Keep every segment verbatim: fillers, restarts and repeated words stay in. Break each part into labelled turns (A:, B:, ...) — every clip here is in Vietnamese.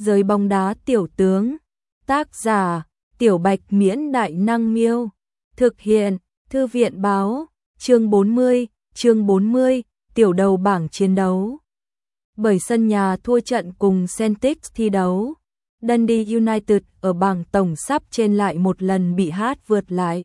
A: Giới bóng đá tiểu tướng. Tác giả: Tiểu Bạch Miễn Đại Năng Miêu. Thực hiện: Thư viện Báo. Chương bốn mươi, chương bốn mươi, tiểu đầu bảng chiến đấu. Bởi sân nhà thua trận cùng Celtics thi đấu, Dundee United ở bảng tổng sắp trên lại một lần bị hát vượt lại,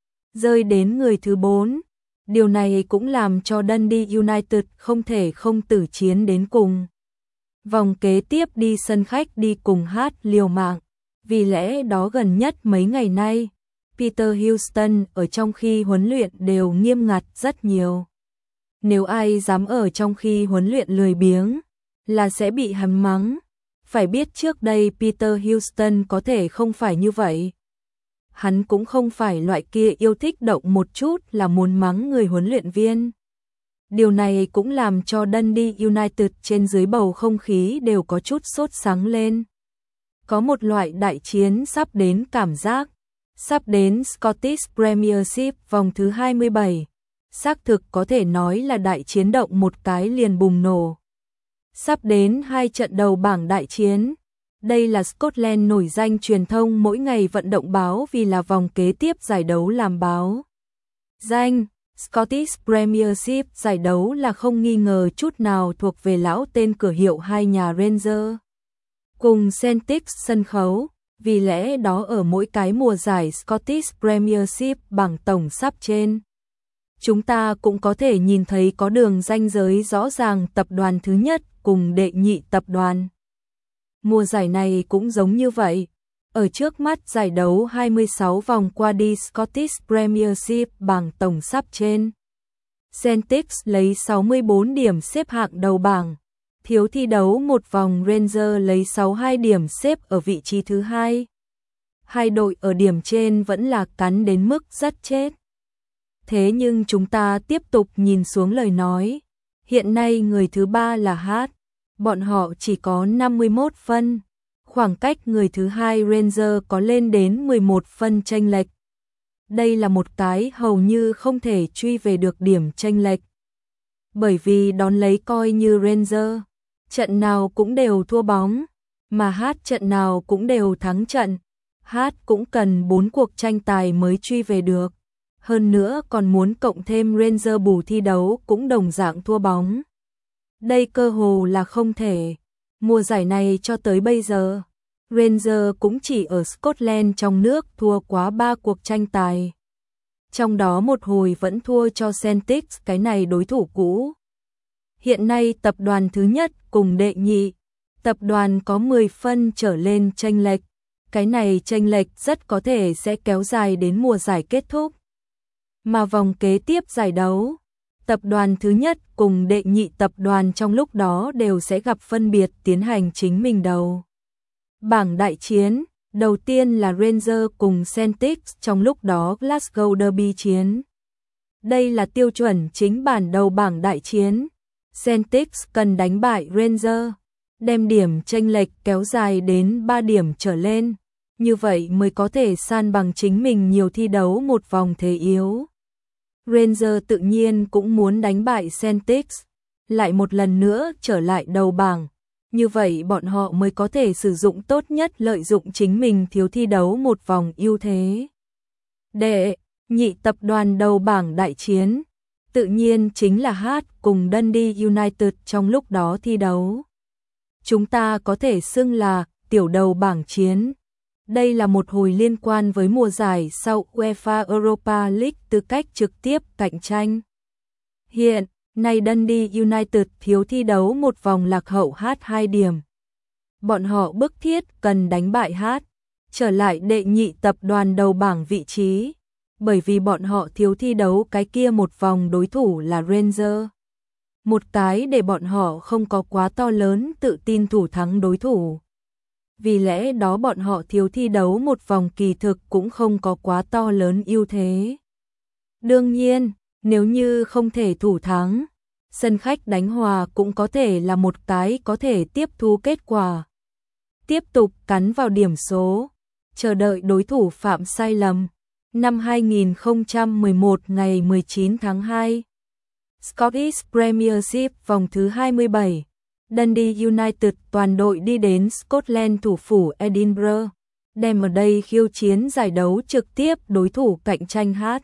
A: rơi đến người thứ bốn. Điều này cũng làm cho Dundee United không thể không tử chiến đến cùng. Vòng kế tiếp đi sân khách đi cùng hát liều mạng. Vì lẽ đó gần nhất mấy ngày nay, Peter Houston ở trong khi huấn luyện đều nghiêm ngặt rất nhiều. Nếu ai dám ở trong khi huấn luyện lười biếng, là sẽ bị hắn mắng. Phải biết trước đây Peter Houston có thể không phải như vậy. Hắn cũng không phải loại kia yêu thích động một chút là muốn mắng người huấn luyện viên. Điều này cũng làm cho Dundee United trên dưới bầu không khí đều có chút sốt sắng lên. Có một loại đại chiến sắp đến cảm giác. Sắp đến Scottish Premiership vòng thứ hai mươi bảy. Xác thực có thể nói là đại chiến động một cái liền bùng nổ. Sắp đến hai trận đầu bảng đại chiến. Đây là Scotland nổi danh truyền thông mỗi ngày vận động báo vì là vòng kế tiếp giải đấu làm báo. Danh Scottish Premiership giải đấu là không nghi ngờ chút nào thuộc về lão tên cửa hiệu hai nhà Rangers cùng Celtics sân khấu. Vì lẽ đó ở mỗi cái mùa giải Scottish Premiership bảng tổng sắp trên, chúng ta cũng có thể nhìn thấy có đường ranh giới rõ ràng tập đoàn thứ nhất cùng đệ nhị tập đoàn. Mùa giải này cũng giống như vậy. Ở trước mắt giải đấu hai mươi sáu vòng qua đi Scottish Premiership bảng tổng sắp trên, Celtics lấy sáu mươi bốn điểm xếp hạng đầu bảng. Thiếu thi đấu một vòng Rangers lấy sáu mươi hai điểm xếp ở vị trí thứ hai. Hai đội ở điểm trên vẫn là cắn đến mức rất chết. Thế nhưng chúng ta tiếp tục nhìn xuống lời nói. Hiện nay người thứ ba là hát. Bọn họ chỉ có năm mươi mốt phân. Khoảng cách người thứ hai Rangers có lên đến mười một phân chênh lệch. Đây là một cái hầu như không thể truy về được điểm chênh lệch. Bởi vì đón lấy coi như Rangers trận nào cũng đều thua bóng, mà hát trận nào cũng đều thắng trận. Hát cũng cần bốn cuộc tranh tài mới truy về được. Hơn nữa còn muốn cộng thêm Rangers bù thi đấu cũng đồng dạng thua bóng. Đây cơ hồ là không thể. Mùa giải này cho tới bây giờ, Rangers cũng chỉ ở Scotland trong nước thua quá ba cuộc tranh tài. Trong đó một hồi vẫn thua cho Celtics, cái này đối thủ cũ. Hiện nay tập đoàn thứ nhất cùng đệ nhị, tập đoàn có mười phân trở lên chênh lệch. Cái này chênh lệch rất có thể sẽ kéo dài đến mùa giải kết thúc. Mà vòng kế tiếp giải đấu, tập đoàn thứ nhất cùng đệ nhị tập đoàn trong lúc đó đều sẽ gặp phân biệt tiến hành chính mình đầu bảng đại chiến. Đầu tiên là Rangers cùng Celtics, trong lúc đó Glasgow Derby chiến. Đây là tiêu chuẩn chính bản đầu bảng đại chiến. Celtics cần đánh bại Rangers, đem điểm chênh lệch kéo dài đến ba điểm trở lên, như vậy mới có thể san bằng chính mình nhiều thi đấu một vòng thế yếu. Rangers tự nhiên cũng muốn đánh bại Celtics, lại một lần nữa trở lại đầu bảng, như vậy bọn họ mới có thể sử dụng tốt nhất lợi dụng chính mình thiếu thi đấu một vòng ưu thế. Đệ nhị tập đoàn đầu bảng đại chiến tự nhiên chính là hát cùng Dundee United trong lúc đó thi đấu. Chúng ta có thể xưng là tiểu đầu bảng chiến. Đây là một hồi liên quan với mùa giải sau UEFA Europa League tư cách trực tiếp cạnh tranh. Hiện nay Dundee United thiếu thi đấu một vòng lạc hậu hát hai điểm. Bọn họ bức thiết cần đánh bại hát, trở lại đệ nhị tập đoàn đầu bảng vị trí. Bởi vì bọn họ thiếu thi đấu cái kia một vòng đối thủ là Rangers. Một cái để bọn họ không có quá to lớn tự tin thủ thắng đối thủ. Vì lẽ đó bọn họ thiếu thi đấu một vòng kỳ thực cũng không có quá to lớn ưu thế. Đương nhiên, nếu như không thể thủ thắng, sân khách đánh hòa cũng có thể là một cái có thể tiếp thu kết quả. Tiếp tục cắn vào điểm số, chờ đợi đối thủ phạm sai lầm. Năm hai nghìn không trăm mười một ngày mười chín tháng hai, Scottish Premiership vòng thứ hai mươi bảy, Dundee United toàn đội đi đến Scotland thủ phủ Edinburgh, đem ở đây khiêu chiến giải đấu trực tiếp đối thủ cạnh tranh H.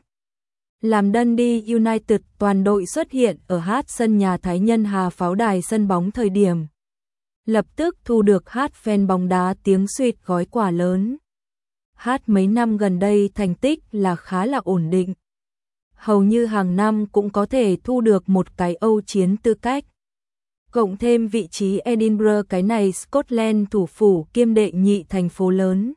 A: Làm Dundee United toàn đội xuất hiện ở H sân nhà Thái Nhân Hà Pháo đài sân bóng thời điểm. Lập tức thu được H fan bóng đá tiếng suýt gói quà lớn. H mấy năm gần đây thành tích là khá là ổn định. Hầu như hàng năm cũng có thể thu được một cái Âu chiến tư cách. Cộng thêm vị trí Edinburgh cái này Scotland thủ phủ kiêm đệ nhị thành phố lớn.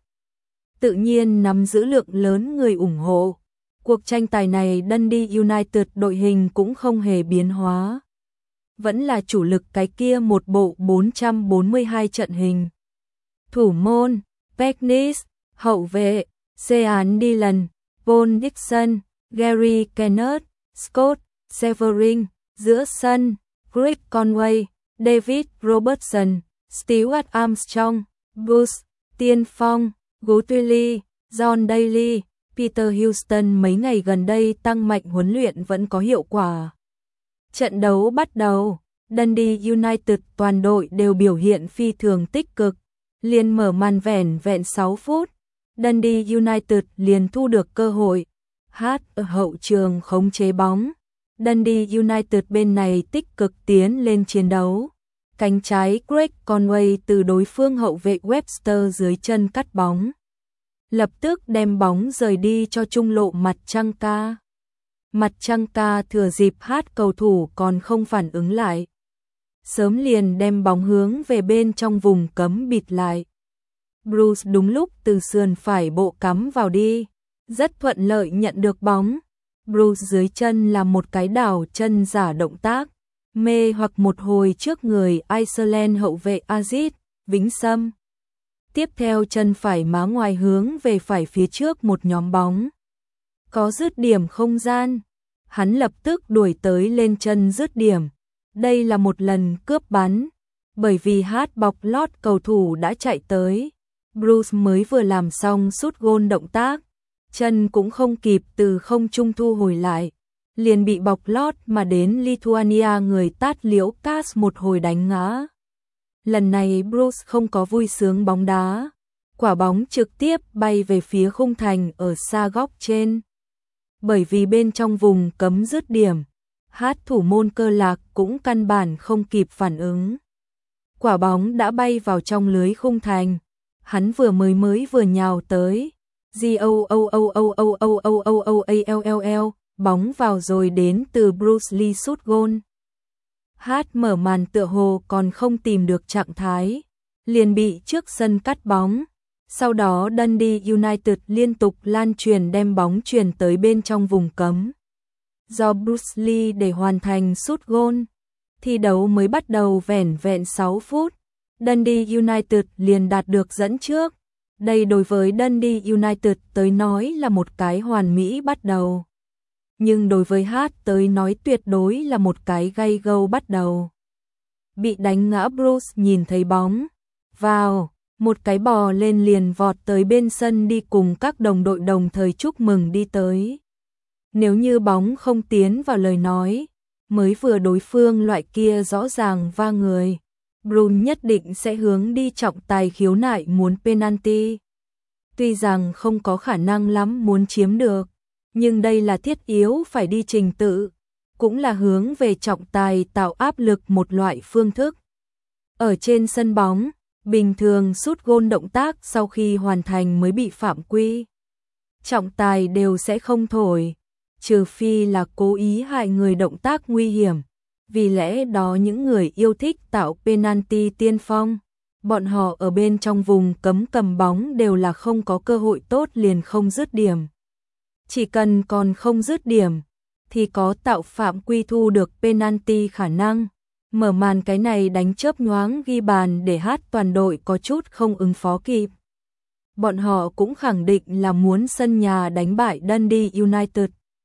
A: Tự nhiên nắm giữ lượng lớn người ủng hộ. Cuộc tranh tài này Dundee United đội hình cũng không hề biến hóa. Vẫn là chủ lực cái kia một bộ bốn trăm bốn mươi hai trận hình. Thủ môn, Peknis, hậu vệ, Sean Dillon, Paul Dixon, Gary Kenneth, Scott Severin, giữa sân, Greg Conway, David Robertson, Stuart Armstrong, Bruce, Tiên Phong, Guthrie, John Daly, Peter Houston mấy ngày gần đây tăng mạnh huấn luyện vẫn có hiệu quả. Trận đấu bắt đầu, Dundee United toàn đội đều biểu hiện phi thường tích cực, liền mở màn vẻn vẹn sáu phút. Dundee United liền thu được cơ hội, H ở hậu trường khống chế bóng. Dundee United bên này tích cực tiến lên chiến đấu. Cánh trái Greg Conway từ đối phương hậu vệ Webster dưới chân cắt bóng. Lập tức đem bóng rời đi cho trung lộ Mặt Trăng Ca. Mặt Trăng Ca thừa dịp Hát cầu thủ còn không phản ứng lại. Sớm liền đem bóng hướng về bên trong vùng cấm bịt lại. Bruce đúng lúc từ sườn phải bộ cắm vào đi. Rất thuận lợi nhận được bóng. Bruce dưới chân là một cái đảo chân giả động tác. Mê hoặc một hồi trước người Iceland hậu vệ Aziz Vĩnh Sâm. Tiếp theo chân phải má ngoài hướng về phải phía trước một nhóm bóng. Có dứt điểm không gian. Hắn lập tức đuổi tới lên chân dứt điểm. Đây là một lần cướp bắn. Bởi vì Hát bọc lót cầu thủ đã chạy tới. Bruce mới vừa làm xong sút gôn động tác. Chân cũng không kịp từ không trung thu hồi lại. Liền bị bọc lót mà đến Lithuania người tát liễu Cas một hồi đánh ngã. Lần này Bruce không có vui sướng bóng đá. Quả bóng trực tiếp bay về phía khung thành ở xa góc trên. Bởi vì bên trong vùng cấm dứt điểm, Hát thủ môn Cơ Lạc cũng căn bản không kịp phản ứng. Quả bóng đã bay vào trong lưới khung thành. Hắn vừa mới mới vừa nhào tới. G-O-O-O-O-O-O-O-O-A-L-L-L, bóng vào rồi đến từ Bruce Lee sút gôn. Hát mở màn tựa hồ còn không tìm được trạng thái, liền bị trước sân cắt bóng. Sau đó Dundee United liên tục lan truyền đem bóng truyền tới bên trong vùng cấm. Do Bruce Lee để hoàn thành sút gôn. Thi đấu mới bắt đầu vẻn vẹn sáu phút. Dundee United liền đạt được dẫn trước. Đây đối với Dundee United tới nói là một cái hoàn mỹ bắt đầu. Nhưng đối với Hát tới nói tuyệt đối là một cái gay go bắt đầu. Bị đánh ngã Bruce nhìn thấy bóng. Vào, một cái bò lên liền vọt tới bên sân đi cùng các đồng đội đồng thời chúc mừng đi tới. Nếu như bóng không tiến vào lời nói, mới vừa đối phương loại kia rõ ràng va người. Bruce nhất định sẽ hướng đi trọng tài khiếu nại muốn penalty. Tuy rằng không có khả năng lắm muốn chiếm được, nhưng đây là thiết yếu phải đi trình tự, cũng là hướng về trọng tài tạo áp lực một loại phương thức. Ở trên sân bóng, bình thường sút gôn động tác sau khi hoàn thành mới bị phạm quy. Trọng tài đều sẽ không thổi, trừ phi là cố ý hại người động tác nguy hiểm. Vì lẽ đó những người yêu thích tạo penalty tiên phong, bọn họ ở bên trong vùng cấm cầm bóng đều là không có cơ hội tốt liền không dứt điểm. Chỉ cần còn không dứt điểm, thì có tạo phạm quy thu được penalty khả năng. Mở màn cái này đánh chớp nhoáng ghi bàn để Hát toàn đội có chút không ứng phó kịp. Bọn họ cũng khẳng định là muốn sân nhà đánh bại Dundee United.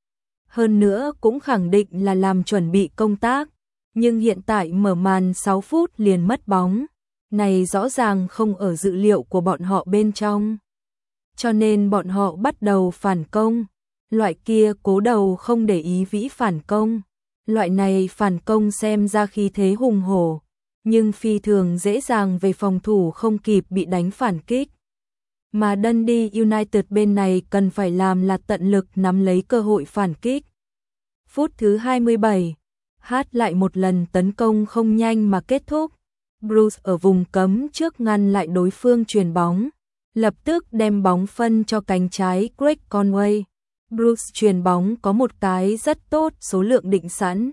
A: Hơn nữa cũng khẳng định là làm chuẩn bị công tác. Nhưng hiện tại mở màn sáu phút liền mất bóng. Này rõ ràng không ở dự liệu của bọn họ bên trong. Cho nên bọn họ bắt đầu phản công. Loại kia cố đầu không để ý vĩ phản công. Loại này phản công xem ra khí thế hùng hổ. nhưng phi thường dễ dàng về phòng thủ không kịp bị đánh phản kích. Mà Dundee United bên này cần phải làm là tận lực nắm lấy cơ hội phản kích. Phút thứ hai mươi bảy, Hát lại một lần tấn công không nhanh mà kết thúc. Bruce ở vùng cấm trước ngăn lại đối phương chuyền bóng, lập tức đem bóng phân cho cánh trái Craig Conway. Bruce chuyền bóng có một cái rất tốt số lượng định sẵn,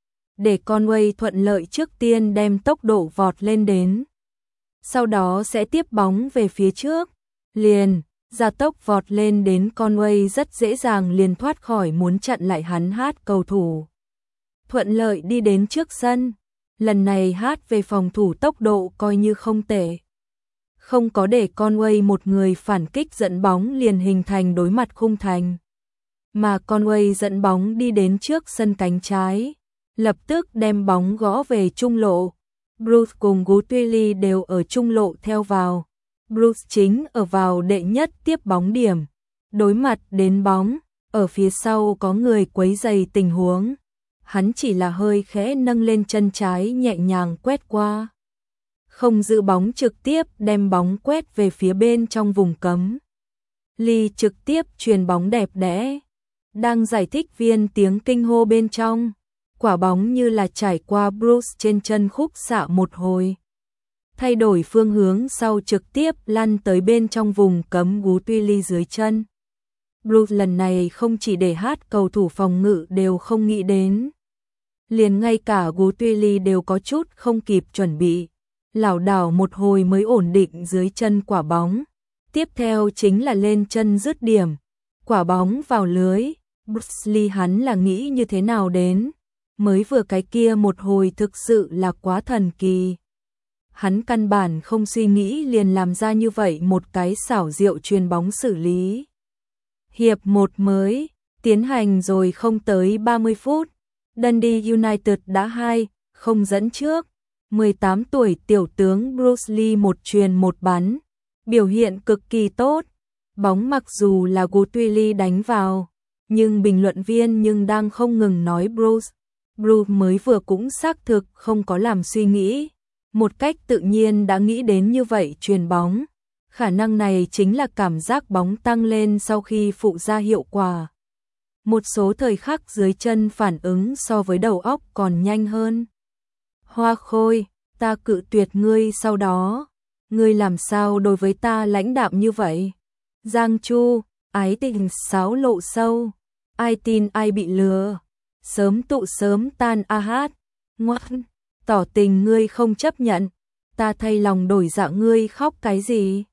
A: để Conway thuận lợi trước tiên đem tốc độ vọt lên đến. Sau đó sẽ tiếp bóng về phía trước, liền, ra tốc vọt lên đến Conway rất dễ dàng liền thoát khỏi muốn chặn lại hắn. Hát cầu thủ thuận lợi đi đến trước sân. Lần này Hát về phòng thủ tốc độ coi như không tệ. Không có để Conway một người phản kích dẫn bóng liền hình thành đối mặt khung thành. Mà Conway dẫn bóng đi đến trước sân cánh trái, lập tức đem bóng gõ về trung lộ. Bruce cùng Guthrie đều ở trung lộ theo vào. Bruce chính ở vào đệ nhất tiếp bóng điểm. Đối mặt đến bóng, ở phía sau có người quấy rầy tình huống. Hắn chỉ là hơi khẽ nâng lên chân trái nhẹ nhàng quét qua. Không giữ bóng trực tiếp đem bóng quét về phía bên trong vùng cấm. Lee trực tiếp chuyền bóng đẹp đẽ. Đang giải thích viên tiếng kinh hô bên trong. Quả bóng như là trải qua Bruce trên chân khúc xạ một hồi. Thay đổi phương hướng sau trực tiếp lăn tới bên trong vùng cấm Guthrie dưới chân. Bruce lần này không chỉ để Hát cầu thủ phòng ngự đều không nghĩ đến. Liền ngay cả Guthrie đều có chút không kịp chuẩn bị. Lảo đảo một hồi mới ổn định dưới chân quả bóng. Tiếp theo chính là lên chân dứt điểm. Quả bóng vào lưới. Bruce Lee hắn là nghĩ như thế nào đến. Mới vừa cái kia một hồi thực sự là quá thần kỳ. Hắn căn bản không suy nghĩ liền làm ra như vậy một cái xảo diệu chuyền bóng xử lý. Hiệp một mới, tiến hành rồi không tới ba mươi phút. Dundee United đã hai không dẫn trước. mười tám tuổi tiểu tướng Bruce Lee một chuyền một bắn. Biểu hiện cực kỳ tốt. Bóng mặc dù là Guthrie đánh vào, nhưng bình luận viên nhưng đang không ngừng nói Bruce. Bruce mới vừa cũng xác thực không có làm suy nghĩ. Một cách tự nhiên đã nghĩ đến như vậy chuyền bóng. Khả năng này chính là cảm giác bóng tăng lên sau khi phụ ra hiệu quả. Một số thời khắc dưới chân phản ứng so với đầu óc còn nhanh hơn. Hoa Khôi, ta cự tuyệt ngươi sau đó. Ngươi làm sao đối với ta lãnh đạm như vậy? Giang Chu, ái tình sáo lộ sâu. Ai tin ai bị lừa. Sớm tụ sớm tan a hát. Ngoan, tỏ tình ngươi không chấp nhận. Ta thay lòng đổi dạ ngươi khóc cái gì?